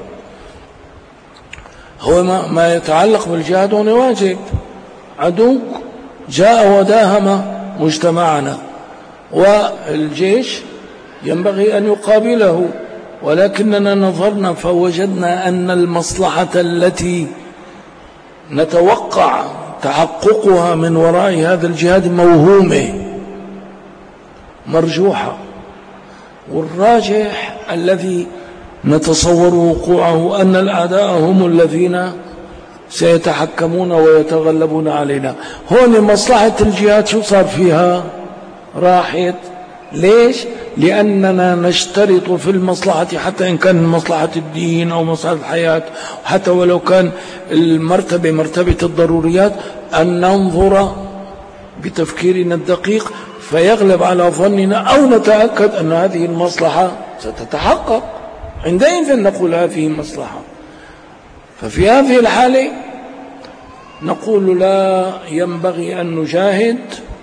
هو ما يتعلق بالجهاد هنا واجب. عدو جاء وداهم مجتمعنا والجيش ينبغي أن يقابله، ولكننا نظرنا فوجدنا أن المصلحة التي نتوقع تحققها من وراء هذا الجهاد موهومة مرجوحة، والراجح الذي نتصور وقوعه أن الأعداء هم الذين سيتحكمون ويتغلبون علينا. هون مصلحة الجهاد شو صار فيها؟ راحت. ليش؟ لأننا نشترط في المصلحة حتى إن كان مصلحة الدين أو مصلحة الحياة، حتى ولو كان المرتبة مرتبة الضروريات، أن ننظر بتفكيرنا الدقيق فيغلب على ظننا أو نتأكد أن هذه المصلحة ستتحقق، عندئذ نقول هذه مصلحة. ففي هذه الحالة نقول لا ينبغي أن نجاهد،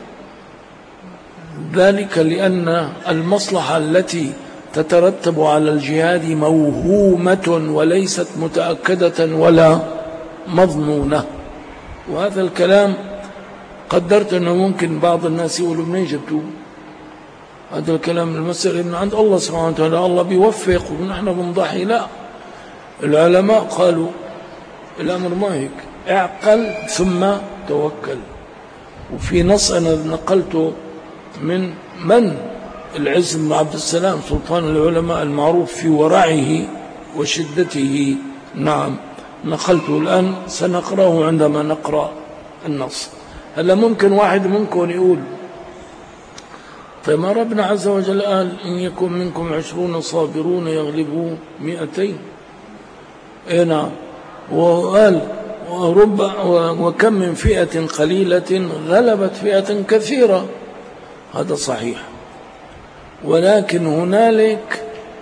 ذلك لأن المصلحة التي تترتب على الجهاد موهومة وليست متأكدة ولا مضمونة. وهذا الكلام قدرت أنه ممكن بعض الناس يقولوا منين جبتوه هذا الكلام؟ المسألة من عند الله سبحانه وتعالى، الله بيوفق ونحن بنضحي. لا، العلماء قالوا الأمر ما هيك، اعقل ثم توكل. وفي نص أنا نقلته من العز بن عبد السلام سلطان العلماء المعروف في ورعه وشدته. نعم، نقلته الآن سنقرأه عندما نقرأ النص. هلا ممكن واحد منكم يقول طيب ما ربنا عز وجل قال إن يكن منكم 20 صابرون يغلبوا 200. نعم، وقال وكم من فئة قليلة غلبت فئة كثيرة. هذا صحيح، ولكن هنالك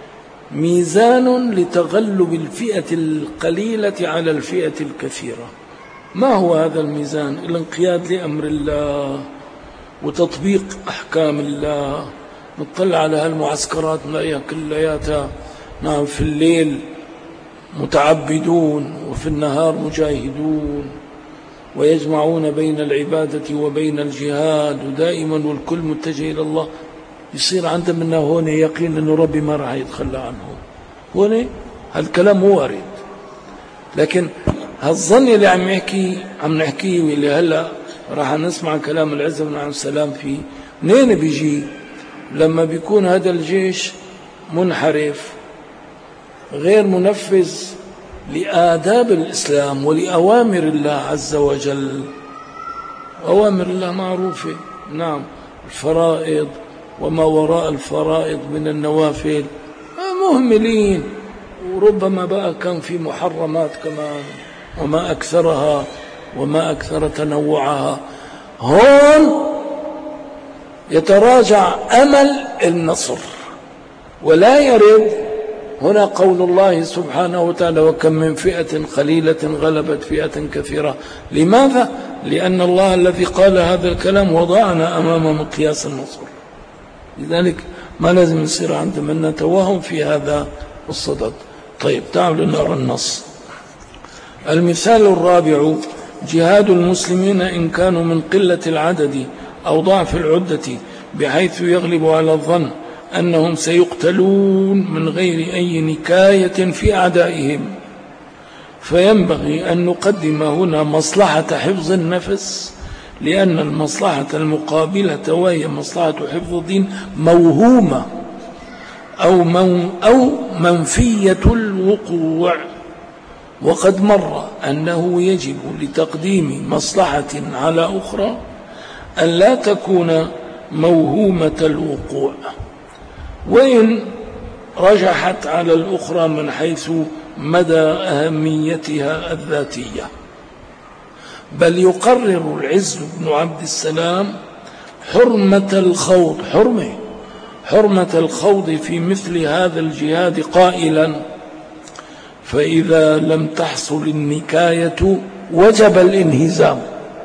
ميزان لتغلب الفئة القليلة على الفئة الكثيرة. ما هو هذا الميزان؟ الانقياد لأمر الله وتطبيق أحكام الله. نطلع على هالمعسكرات نلاقيها كلياتها نعم في الليل متعبدون وفي النهار مجاهدون، ويجمعون بين العبادة وبين الجهاد، ودائما والكل متجه إلى الله. يصير عندنا هون يقين أنه ربي ما راح يتخلى عنه. هون هالكلام مو وارد، لكن هالظن اللي عم نحكيه واللي هلا راح نسمع كلام العز بن عبد السلام فيه، منين بيجي؟ لما بيكون هذا الجيش منحرف غير منفذ لآداب الإسلام ولأوامر الله عز وجل. أوامر الله معروفة، نعم، الفرائض وما وراء الفرائض من النوافل مهملين، وربما بقى كان في محرمات كمان وما أكثرها وما أكثر تنوعها. هون يتراجع أمل النصر، ولا يرد هنا قول الله سبحانه وتعالى: وكم من فئة قليلة غلبت فئة كثيرة. لماذا؟ لأن الله الذي قال هذا الكلام وضعنا أمام مقياس النصر. لذلك ما لازم يصير عندنا توهم في هذا الصدد. طيب تعالوا نرى النص. المثال الرابع: جهاد المسلمين إن كانوا من قلة العدد أو ضعف العدة بحيث يغلب على الظن أنهم سيقتلون من غير أي نكاية في أعدائهم، فينبغي أن نقدم هنا مصلحة حفظ النفس، لأن المصلحة المقابلة وهي مصلحة حفظ الدين موهومة أو منفية الوقوع. وقد مر أنه يجب لتقديم مصلحة على أخرى أن لا تكون موهومة الوقوع، وإن رجحت على الأخرى من حيث مدى أهميتها الذاتية. بل يقرر العز بن عبد السلام حرمة الخوض في مثل هذا الجهاد قائلا: فإذا لم تحصل النكاية وجب الانهزام،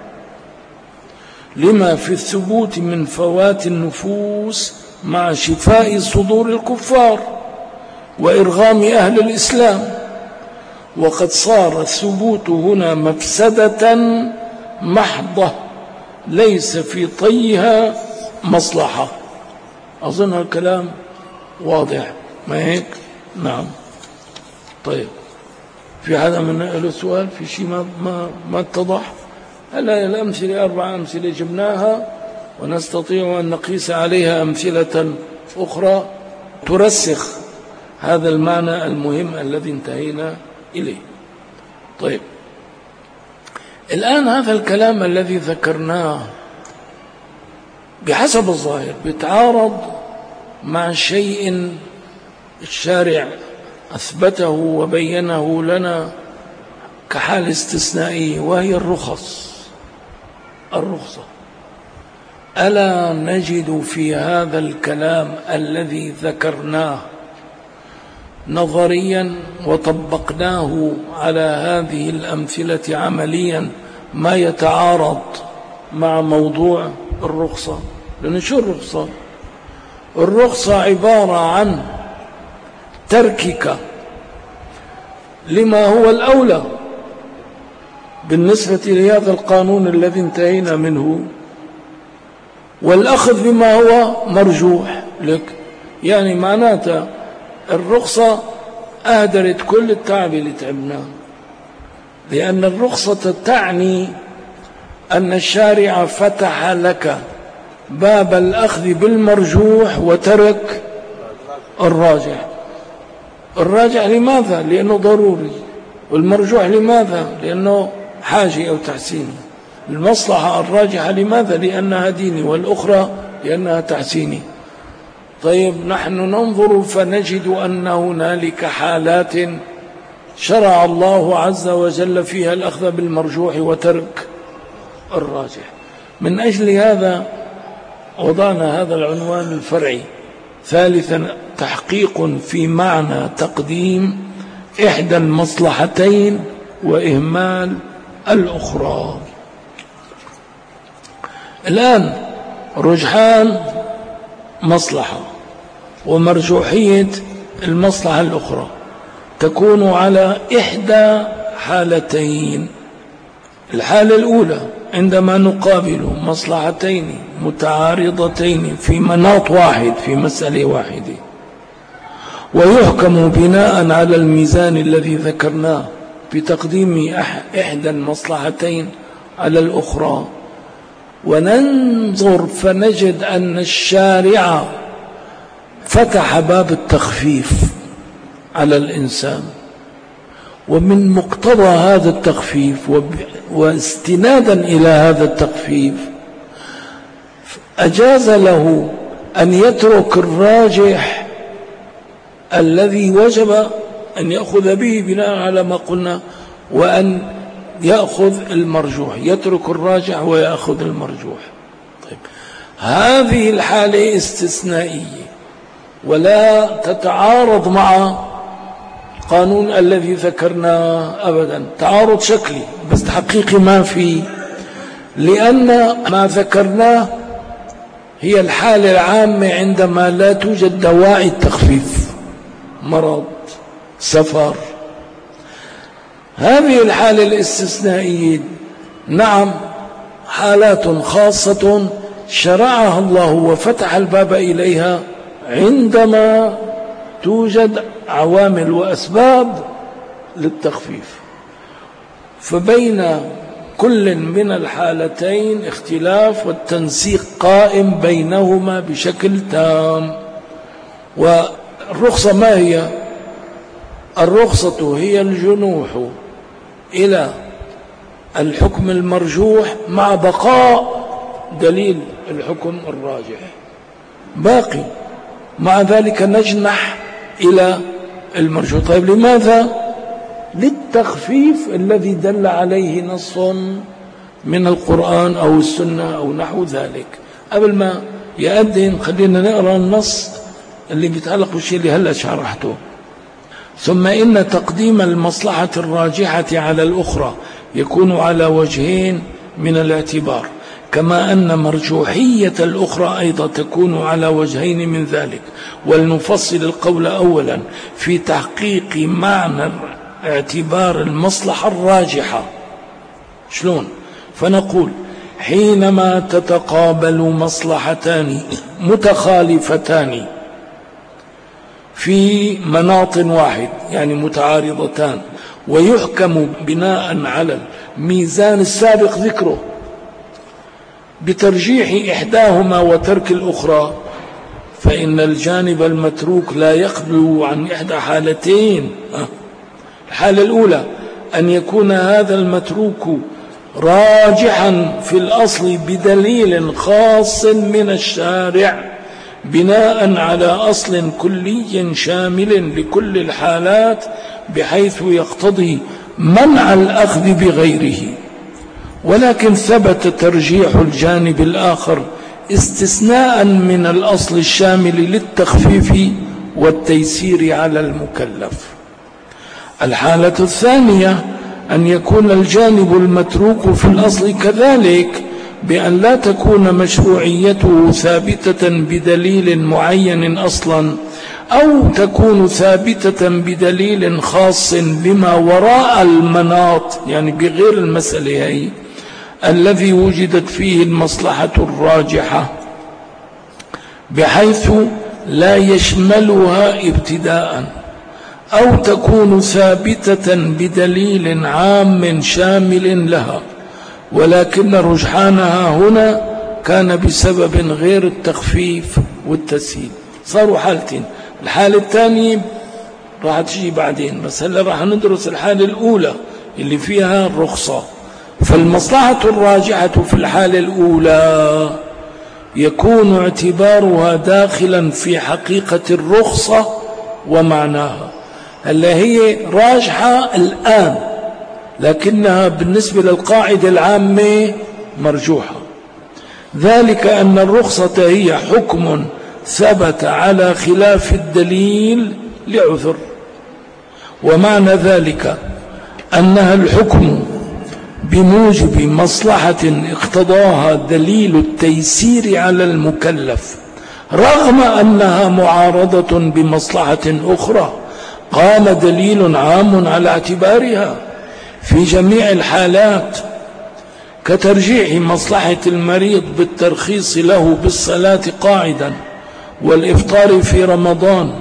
لما في الثبوت من فوات النفوس مع شفاء صدور الكفار وإرغام أهل الإسلام. وقد صار الثبوت هنا مفسدة محضة ليس في طيها مصلحة. أظن الكلام واضح، ما هيك؟ نعم. طيب، في هذا من له سؤال؟ في شيء ما اتضح؟ هلا الأمثلة 4 أمثلة جبناها، ونستطيع أن نقيس عليها أمثلة أخرى ترسخ هذا المعنى المهم الذي انتهينا إليه. طيب، الآن هذا الكلام الذي ذكرناه بحسب الظاهر بيتعارض مع شيء الشارع أثبته وبينه لنا كحال استثنائية، وهي الرخصة. ألا نجد في هذا الكلام الذي ذكرناه نظريا وطبقناه على هذه الأمثلة عمليا ما يتعارض مع موضوع الرخصة؟ لأن شو الرخصة؟ الرخصة عبارة عن تركك لما هو الأولى بالنسبة لهذا القانون الذي انتهينا منه، والأخذ بما هو مرجوح لك. يعني معناتها الرخصة أهدرت كل التعب اللي تعبناه، لأن الرخصة تعني أن الشارع فتح لك باب الأخذ بالمرجوح وترك الراجح. الراجح لماذا؟ لأنه ضروري. والمرجوح لماذا؟ لأنه حاجة أو تحسين. المصلحة الراجحة لماذا؟ لأنها ديني، والأخرى لأنها تحسيني. طيب، نحن ننظر فنجد أن هنالك حالات شرع الله عز وجل فيها الأخذ بالمرجوح وترك الراجح. من أجل هذا وضعنا هذا العنوان الفرعي ثالثا تحقيق في معنى تقديم إحدى المصلحتين وإهمال الأخرى. الآن رجحان مصلحة ومرجوحية المصلحة الأخرى تكون على إحدى حالتين. الحالة الأولى عندما نقابل مصلحتين متعارضتين في مناط واحد في مسألة واحدة، ويحكم بناء على الميزان الذي ذكرناه بتقديم إحدى المصلحتين على الأخرى، وننظر فنجد أن الشارع فتح باب التخفيف على الإنسان، ومن مقتضى هذا التخفيف واستنادا إلى هذا التخفيف أجاز له أن يترك الراجح الذي وجب أن يأخذ به بناء على ما قلنا، وأن يأخذ المرجوح، يترك الراجح ويأخذ المرجوح. طيب، هذه الحالة استثنائية ولا تتعارض مع القانون الذي ذكرناه أبدا، تعارض شكلي بس حقيقي ما فيه، لأن ما ذكرناه هي الحالة العامة عندما لا توجد دواعي التخفيف، مرض، سفر. هذه الحالة الاستثنائية نعم حالات خاصة شرعها الله وفتح الباب إليها عندما توجد عوامل وأسباب للتخفيف، فبين كل من الحالتين اختلاف والتنسيق قائم بينهما بشكل تام. والرخصة ما هي؟ الرخصة هي الجنوح إلى الحكم المرجوح مع بقاء دليل الحكم الراجح باقي، مع ذلك نجنح إلى المرجوح. طيب لماذا؟ للتخفيف الذي دل عليه نص من القرآن أو السنة أو نحو ذلك. قبل ما يأذن خلينا نقرأ النص اللي بيتعلق بالشيء اللي هلأ شرحته. ثم إن تقديم المصلحة الراجحة على الأخرى يكون على وجهين من الاعتبار، كما أن مرجوحية الأخرى أيضا تكون على وجهين من ذلك. ولنفصل القول أولا في تحقيق معنى اعتبار المصلحة الراجحة. شلون؟ فنقول حينما تتقابل مصلحتان متخالفتان في مناط واحد يعني متعارضتان، ويحكم بناء على الميزان السابق ذكره بترجيح إحداهما وترك الأخرى، فإن الجانب المتروك لا يخلو عن إحدى حالتين. الحالة الأولى أن يكون هذا المتروك راجحا في الأصل بدليل خاص من الشارع بناء على أصل كلي شامل لكل الحالات بحيث يقتضي منع الأخذ بغيره، ولكن ثبت ترجيح الجانب الآخر استثناء من الأصل الشامل للتخفيف والتيسير على المكلف. الحالة الثانية أن يكون الجانب المتروك في الأصل كذلك بأن لا تكون مشروعيته ثابتة بدليل معين أصلا، أو تكون ثابتة بدليل خاص بما وراء المناط يعني بغير المسألة هي الذي وجدت فيه المصلحة الراجحة بحيث لا يشملها ابتداء، أو تكون ثابتة بدليل عام شامل لها، ولكن رجحانها هنا كان بسبب غير التخفيف والتسهيل. صاروا حالتين، الحالة الثانية راح تجي بعدين، بس هلا راح ندرس الحالة الأولى اللي فيها الرخصة. فالمصلحة الراجحة في الحالة الأولى يكون اعتبارها داخلا في حقيقة الرخصة ومعناها. هلا هي راجحة الآن لكنها بالنسبة للقاعدة العامة مرجوحة، ذلك أن الرخصة هي حكم ثبت على خلاف الدليل لعذر. ومعنى ذلك أنها الحكم بموجب مصلحة اقتضاها دليل التيسير على المكلف، رغم أنها معارضة بمصلحة أخرى قام دليل عام على اعتبارها في جميع الحالات، كترجيح مصلحة المريض بالترخيص له بالصلاة قاعدا والإفطار في رمضان،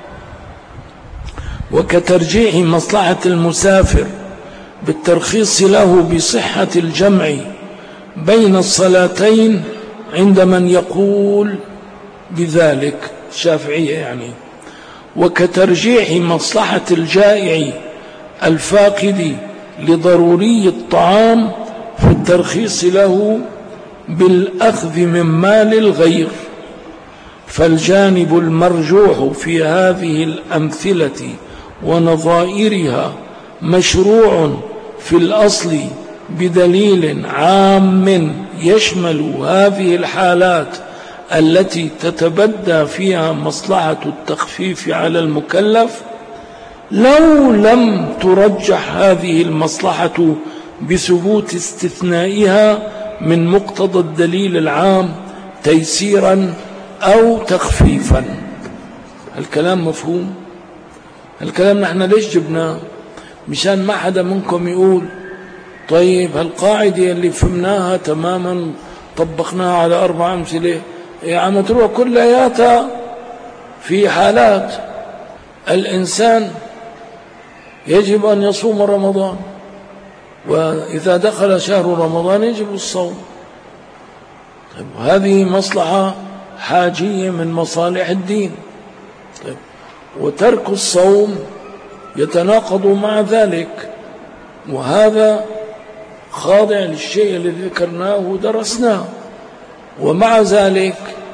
وكترجيح مصلحة المسافر بالترخيص له بصحة الجمع بين الصلاتين عند من يقول بذلك، الشافعية يعني، وكترجيح مصلحة الجائع الفاقد لضروري الطعام في الترخيص له بالأخذ من مال الغير. فالجانب المرجوح في هذه الأمثلة ونظائرها مشروع في الأصل بدليل عام يشمل هذه الحالات التي تتبدى فيها مصلحة التخفيف على المكلف، لو لم ترجح هذه المصلحة بثبوت استثنائها من مقتضى الدليل العام تيسيرا أو تخفيفا. الكلام مفهوم؟ الكلام نحن ليش جبناه؟ مشان ما حدا منكم يقول طيب هالقاعدة اللي فهمناها تماما طبقناها على 4 أمثلة يا عم تروح كلياتها في حالات الإنسان يجب أن يصوم رمضان، وإذا دخل شهر رمضان يجب الصوم. طيب هذه مصلحة حاجية من مصالح الدين، طيب وترك الصوم يتناقض مع ذلك، وهذا خاضع للشيء الذي ذكرناه ودرسناه. ومع ذلك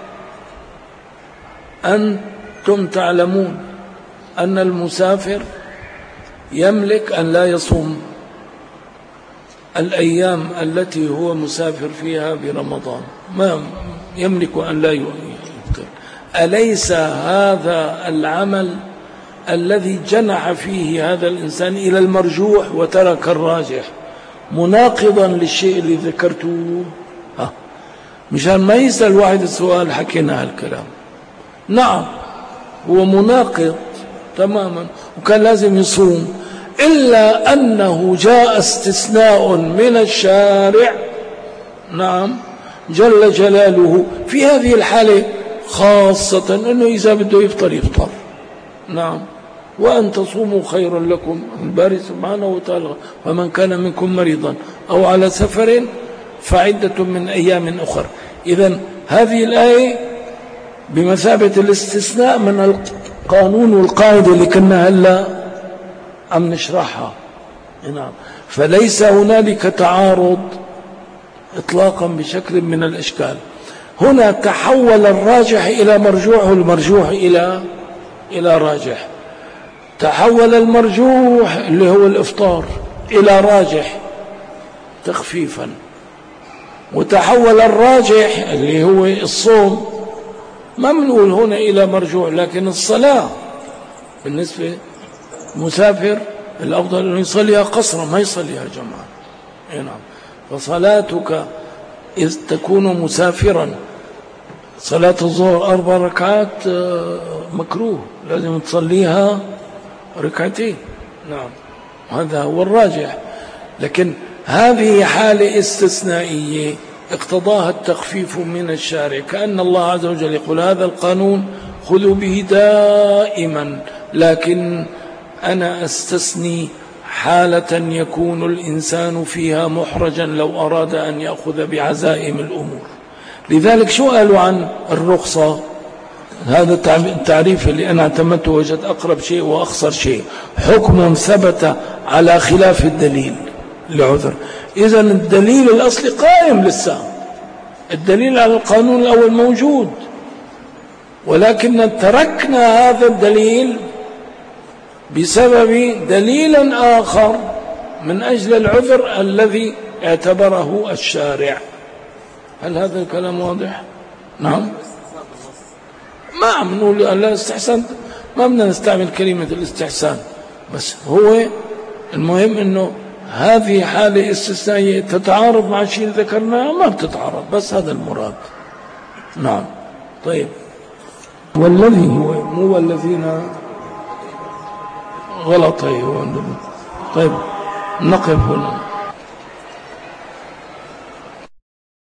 أنتم تعلمون أن المسافر يملك أن لا يصوم الأيام التي هو مسافر فيها برمضان، ما يملك أن لا يفطر. أليس هذا العمل الذي جنح فيه هذا الإنسان إلى المرجوح وترك الراجح مناقضا للشيء اللي ذكرته؟ مشان ما يسأل واحد السؤال حكينا هالكلام. نعم هو مناقض تماما وكان لازم يصوم، إلا أنه جاء استثناء من الشارع نعم جل جلاله في هذه الحالة خاصة، أنه إذا بده يفطر يفطر نعم، وأن تصوموا خير لكم. الباري سبحانه وتعالى ومن كان منكم مريضا أو على سفر فعدة من أيام أخر. إذن هذه الآية بمثابة الاستثناء من القانون والقاعدة اللي كنا هلا عم نشرحها نعم. فليس هنالك تعارض إطلاقا بشكل من الإشكال. هنا تحول الراجح إلى مرجوح والمرجوح إلى راجح. تحول المرجوح اللي هو الإفطار إلى راجح تخفيفا، وتحول الراجح اللي هو الصوم ما بنقول هنا إلى مرجوع، لكن الصلاة بالنسبة مسافر الأفضل أن يصليها قصرا ما يصليها جماعة نعم. فصلاتك إذ تكون مسافرا صلاة الظهر 4 ركعات مكروه، لازم تصليها 2 ركعتين نعم، هذا هو الراجح. لكن هذه حالة استثنائية اقتضاها التخفيف من الشارع، كأن الله عز وجل يقول هذا القانون خذوا به دائما، لكن أنا أستثني حالة يكون الإنسان فيها محرجا لو أراد أن يأخذ بعزائم الأمور. لذلك شو قالوا عن الرخصة؟ هذا التعريف اللي أنا اعتمدته وجد أقرب شيء وأخصر شيء: حكم ثبت على خلاف الدليل لعذر. إذن الدليل الأصلي قائم لسه، الدليل على القانون الأول موجود، ولكن تركنا هذا الدليل بسبب دليل آخر من أجل العذر الذي اعتبره الشارع. هل هذا الكلام واضح؟ نعم. ما عم نقول الاستحسان، ما بدنا نستعمل كلمة الاستحسان، بس هو المهم انه هذه حالة استثنائية تتعارض مع شيء ذكرناه، ما بتتعارض، بس هذا المراد. نعم. طيب، والذي هو مو والذين غلط. طيب نقف هنا.